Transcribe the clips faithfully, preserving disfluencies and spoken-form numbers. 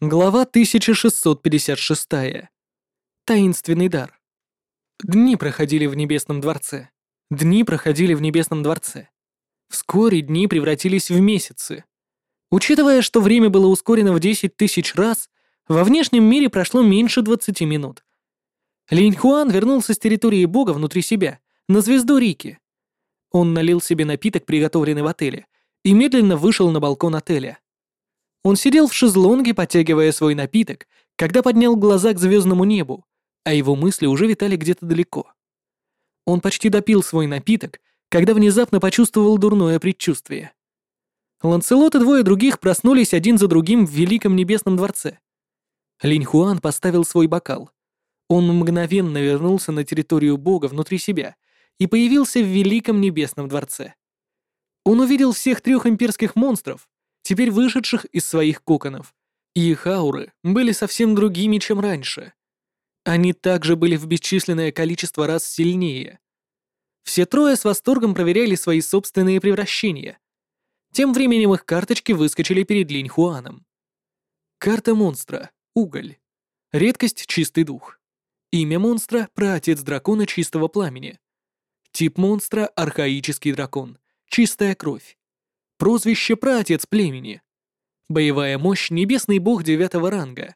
Глава тысяча шестьсот пятьдесят шесть. Таинственный дар. Дни проходили в Небесном дворце. Дни проходили в Небесном дворце. Вскоре дни превратились в месяцы. Учитывая, что время было ускорено в десять тысяч раз, во внешнем мире прошло меньше двадцати минут. Линь Хуан вернулся с территории бога внутри себя, на звезду Рики. Он налил себе напиток, приготовленный в отеле, и медленно вышел на балкон отеля. Он сидел в шезлонге, потягивая свой напиток, когда поднял глаза к звездному небу, а его мысли уже витали где-то далеко. Он почти допил свой напиток, когда внезапно почувствовал дурное предчувствие. Ланселот и двое других проснулись один за другим в Великом Небесном дворце. Линь Хуан поставил свой бокал. Он мгновенно вернулся на территорию бога внутри себя и появился в Великом Небесном дворце. Он увидел всех трех имперских монстров, теперь вышедших из своих коконов, и их ауры были совсем другими, чем раньше. Они также были в бесчисленное количество раз сильнее. Все трое с восторгом проверяли свои собственные превращения. Тем временем их карточки выскочили перед Линь Хуаном. Карта монстра — уголь. Редкость — чистый дух. Имя монстра — праотец дракона чистого пламени. Тип монстра — архаический дракон, чистая кровь. Прозвище праотец племени. Боевая мощь — небесный бог девятого ранга.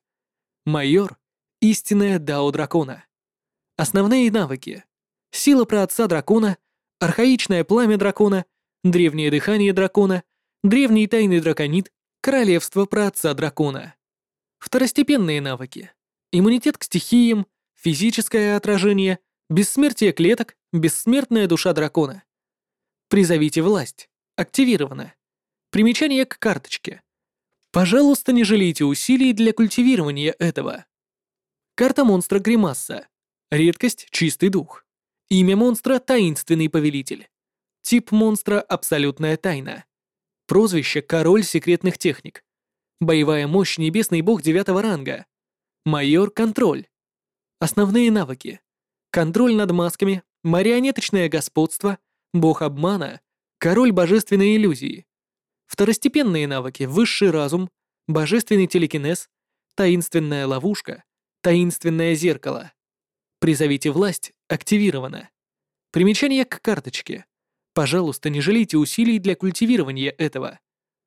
Майор — истинная дао дракона. Основные навыки. Сила праотца дракона, архаичное пламя дракона, древнее дыхание дракона, древний тайный драконит, королевство праотца дракона. Второстепенные навыки. Иммунитет к стихиям, физическое отражение, бессмертие клеток, бессмертная душа дракона. Призовите власть. Активировано. Примечание к карточке. Пожалуйста, не жалейте усилий для культивирования этого. Карта монстра Гримасса. Редкость — чистый дух. Имя монстра — таинственный повелитель. Тип монстра — абсолютная тайна. Прозвище — король секретных техник. Боевая мощь — небесный бог девятого ранга. Майор — контроль. Основные навыки. Контроль над масками, марионеточное господство, бог обмана, король божественной иллюзии. Второстепенные навыки — высший разум, божественный телекинез, таинственная ловушка, таинственное зеркало. Призовите власть активировано. Примечание к карточке. Пожалуйста, не жалейте усилий для культивирования этого.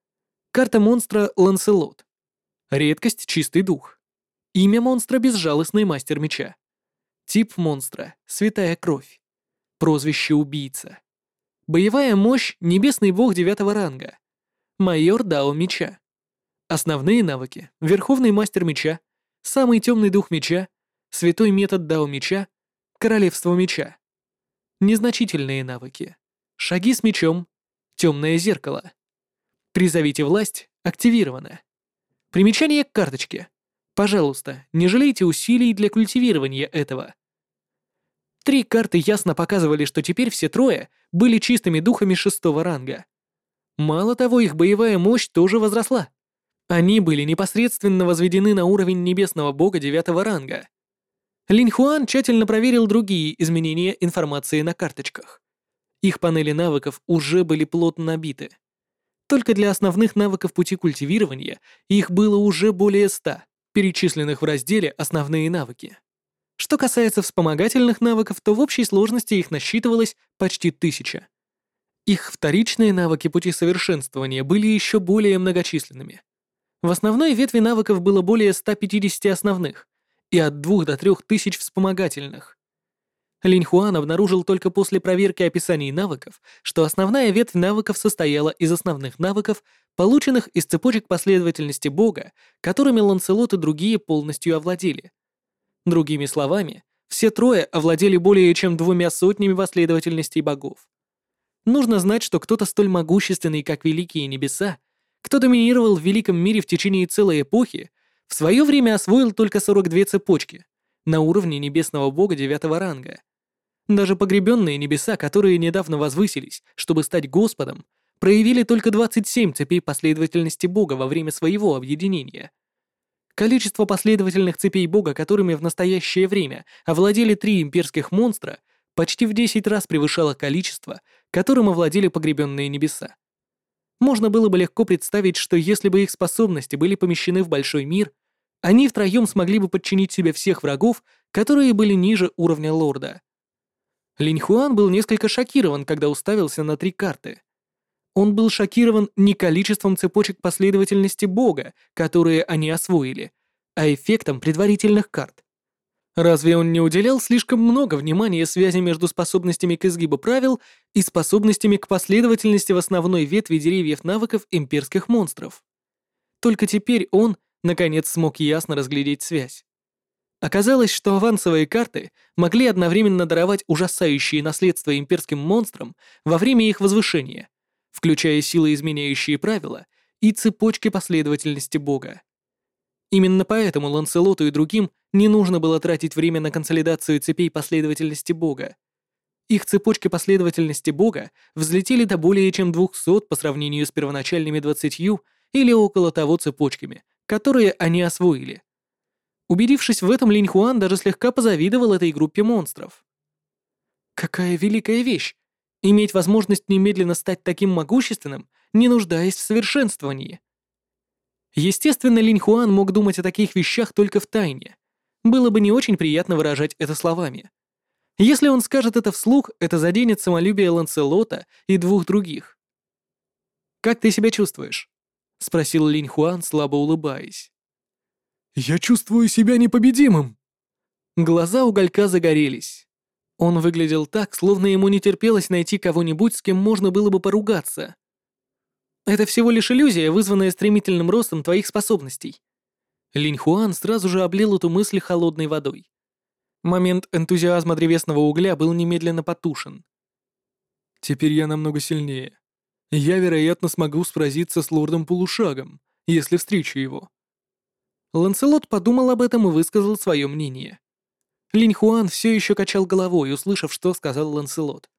Карта монстра Ланселот. Редкость — чистый дух. Имя монстра — безжалостный мастер меча. Тип монстра — святая кровь. Прозвище — убийца. Боевая мощь — небесный бог девятого ранга. Майор дао меча. Основные навыки — верховный мастер меча, самый темный дух меча, святой метод дао меча, королевство меча. Незначительные навыки. Шаги с мечом, темное зеркало. Призовите власть активировано. Примечание к карточке. Пожалуйста, не жалейте усилий для культивирования этого. Три карты ясно показывали, что теперь все трое были чистыми духами шестого ранга. Мало того, их боевая мощь тоже возросла. Они были непосредственно возведены на уровень небесного бога девятого ранга. Линь Хуан тщательно проверил другие изменения информации на карточках. Их панели навыков уже были плотно набиты. Только для основных навыков пути культивирования их было уже более ста, перечисленных в разделе «Основные навыки». Что касается вспомогательных навыков, то в общей сложности их насчитывалось почти тысяча. Их вторичные навыки пути совершенствования были еще более многочисленными. В основной ветви навыков было более ста пятидесяти основных и от двух до трёх тысяч вспомогательных. Линь Хуан обнаружил только после проверки описаний навыков, что основная ветвь навыков состояла из основных навыков, полученных из цепочек последовательности бога, которыми Ланселот и другие полностью овладели. Другими словами, все трое овладели более чем двумя сотнями последовательностей богов. Нужно знать, что кто-то столь могущественный, как Великие Небеса, кто доминировал в Великом мире в течение целой эпохи, в свое время освоил только сорок две цепочки на уровне небесного бога девятого ранга. Даже погребенные небеса, которые недавно возвысились, чтобы стать Господом, проявили только двадцать семь цепей последовательности бога во время своего объединения. Количество последовательных цепей бога, которыми в настоящее время овладели три имперских монстра, почти в десять раз превышало количество, которым овладели погребенные небеса. Можно было бы легко представить, что если бы их способности были помещены в большой мир, Они втроем смогли бы подчинить себе всех врагов, которые были ниже уровня лорда. Линь Хуан был несколько шокирован, когда уставился на три карты. Он был шокирован не количеством цепочек последовательности Бога, которые они освоили, а эффектом предварительных карт. Разве он не уделял слишком много внимания связи между способностями к изгибу правил и способностями к последовательности в основной ветви деревьев навыков имперских монстров? Только теперь он, наконец, смог ясно разглядеть связь. Оказалось, что авансовые карты могли одновременно даровать ужасающие наследства имперским монстрам во время их возвышения, включая силы, изменяющие правила, и цепочки последовательности Бога. Именно поэтому Ланселоту и другим не нужно было тратить время на консолидацию цепей последовательности Бога. Их цепочки последовательности Бога взлетели до более чем двухсот по сравнению с первоначальными двадцатью или около того цепочками, которые они освоили. Убедившись в этом, Линь Хуан даже слегка позавидовал этой группе монстров. Какая великая вещь! Иметь возможность немедленно стать таким могущественным, не нуждаясь в совершенствовании. Естественно, Линь Хуан мог думать о таких вещах только в тайне. Было бы не очень приятно выражать это словами. Если он скажет это вслух, это заденет самолюбие Ланселота и двух других. «Как ты себя чувствуешь?» — спросил Линь Хуан, слабо улыбаясь. «Я чувствую себя непобедимым!» Глаза уголька загорелись. Он выглядел так, словно ему не терпелось найти кого-нибудь, с кем можно было бы поругаться. «Это всего лишь иллюзия, вызванная стремительным ростом твоих способностей». Линь Хуан сразу же облил эту мысль холодной водой. Момент энтузиазма древесного угля был немедленно потушен. «Теперь я намного сильнее. Я, вероятно, смогу сразиться с лордом Полушагом, если встречу его». Ланселот подумал об этом и высказал свое мнение. Линь Хуан все еще качал головой, услышав, что сказал Ланселот.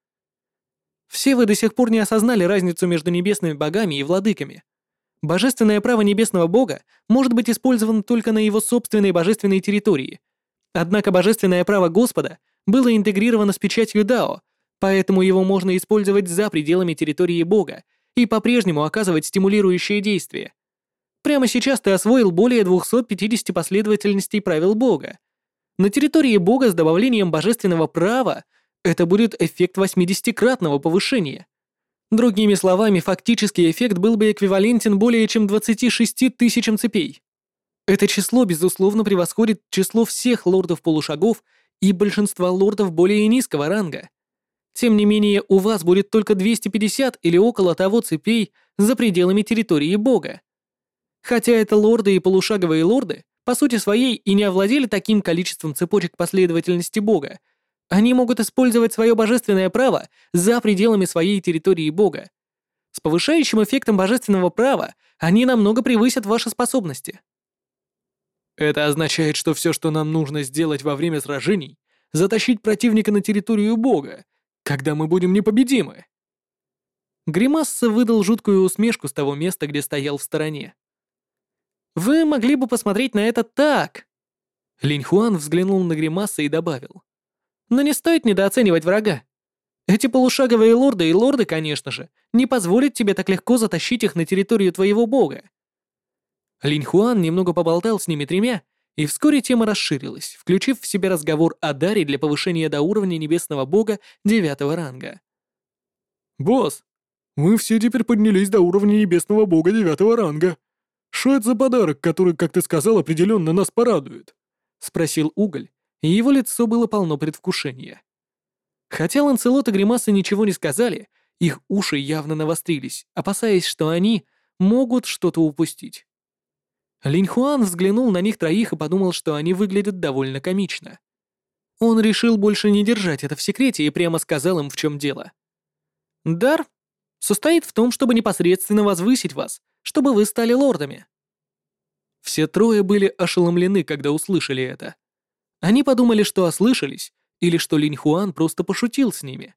«Все вы до сих пор не осознали разницу между небесными богами и владыками. Божественное право небесного бога может быть использовано только на его собственной божественной территории. Однако божественное право Господа было интегрировано с печатью Дао, поэтому его можно использовать за пределами территории бога и по-прежнему оказывать стимулирующее действие. Прямо сейчас ты освоил более двухсот пятидесяти последовательностей правил бога. На территории бога с добавлением божественного права это будет эффект восьмидесятикратного повышения. Другими словами, фактический эффект был бы эквивалентен более чем двадцати шести тысячам цепей. Это число, безусловно, превосходит число всех лордов-полушагов и большинства лордов более низкого ранга. Тем не менее, у вас будет только двести пятьдесят или около того цепей за пределами территории бога. Хотя это лорды и полушаговые лорды, по сути своей, и не овладели таким количеством цепочек последовательности бога, они могут использовать свое божественное право за пределами своей территории бога. С повышающим эффектом божественного права они намного превысят ваши способности. Это означает, что все, что нам нужно сделать во время сражений, затащить противника на территорию бога, когда мы будем непобедимы. Гримасса выдал жуткую усмешку с того места, где стоял в стороне. Вы могли бы посмотреть на это так. Линь Хуан взглянул на Гримасса и добавил. Но не стоит недооценивать врага. Эти полушаговые лорды и лорды, конечно же, не позволят тебе так легко затащить их на территорию твоего бога. Линь Хуан немного поболтал с ними тремя, и вскоре тема расширилась, включив в себя разговор о даре для повышения до уровня небесного бога девятого ранга. «Босс, мы все теперь поднялись до уровня небесного бога девятого ранга. Что это за подарок, который, как ты сказал, определенно нас порадует?» — спросил Уголь, и его лицо было полно предвкушения. Хотя Ланселот и Гримаса ничего не сказали, их уши явно навострились, опасаясь, что они могут что-то упустить. Линь Хуан взглянул на них троих и подумал, что они выглядят довольно комично. Он решил больше не держать это в секрете и прямо сказал им, в чем дело. «Дар состоит в том, чтобы непосредственно возвысить вас, чтобы вы стали лордами». Все трое были ошеломлены, когда услышали это. Они подумали, что ослышались, или что Линь Хуан просто пошутил с ними.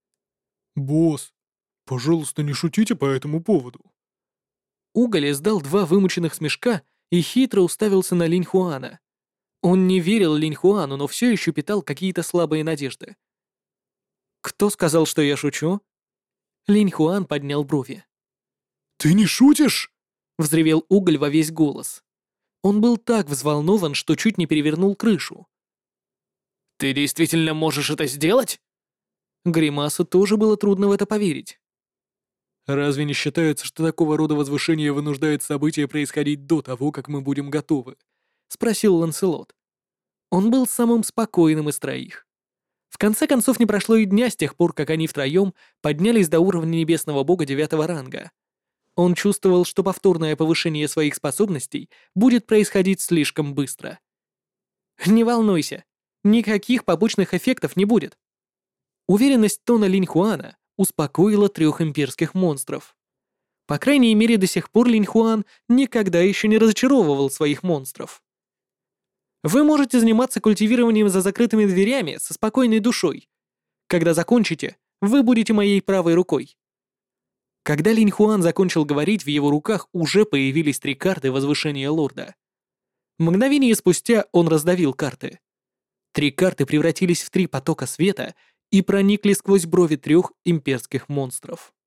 «Босс, пожалуйста, не шутите по этому поводу». Уголь издал два вымученных смешка и хитро уставился на Линь Хуана. Он не верил Линь Хуану, но все еще питал какие-то слабые надежды. «Кто сказал, что я шучу?» Линь Хуан поднял брови. «Ты не шутишь?» — взревел Уголь во весь голос. Он был так взволнован, что чуть не перевернул крышу. «Ты действительно можешь это сделать?» Гримасу тоже было трудно в это поверить. Разве не считается, что такого рода возвышение вынуждает события происходить до того, как мы будем готовы? Спросил Ланселот. Он был самым спокойным из троих. В конце концов, не прошло и дня с тех пор, как они втроем поднялись до уровня небесного бога девятого ранга. Он чувствовал, что повторное повышение своих способностей будет происходить слишком быстро. «Не волнуйся, никаких побочных эффектов не будет». Уверенность тона Линьхуана успокоила трех имперских монстров. По крайней мере, до сих пор Линьхуан никогда еще не разочаровывал своих монстров. Вы можете заниматься культивированием за закрытыми дверями со спокойной душой. Когда закончите, вы будете моей правой рукой. Когда Линьхуан закончил говорить, в его руках уже появились три карты возвышения лорда. Мгновение спустя он раздавил карты. Три карты превратились в три потока света и проникли сквозь брови трех имперских монстров.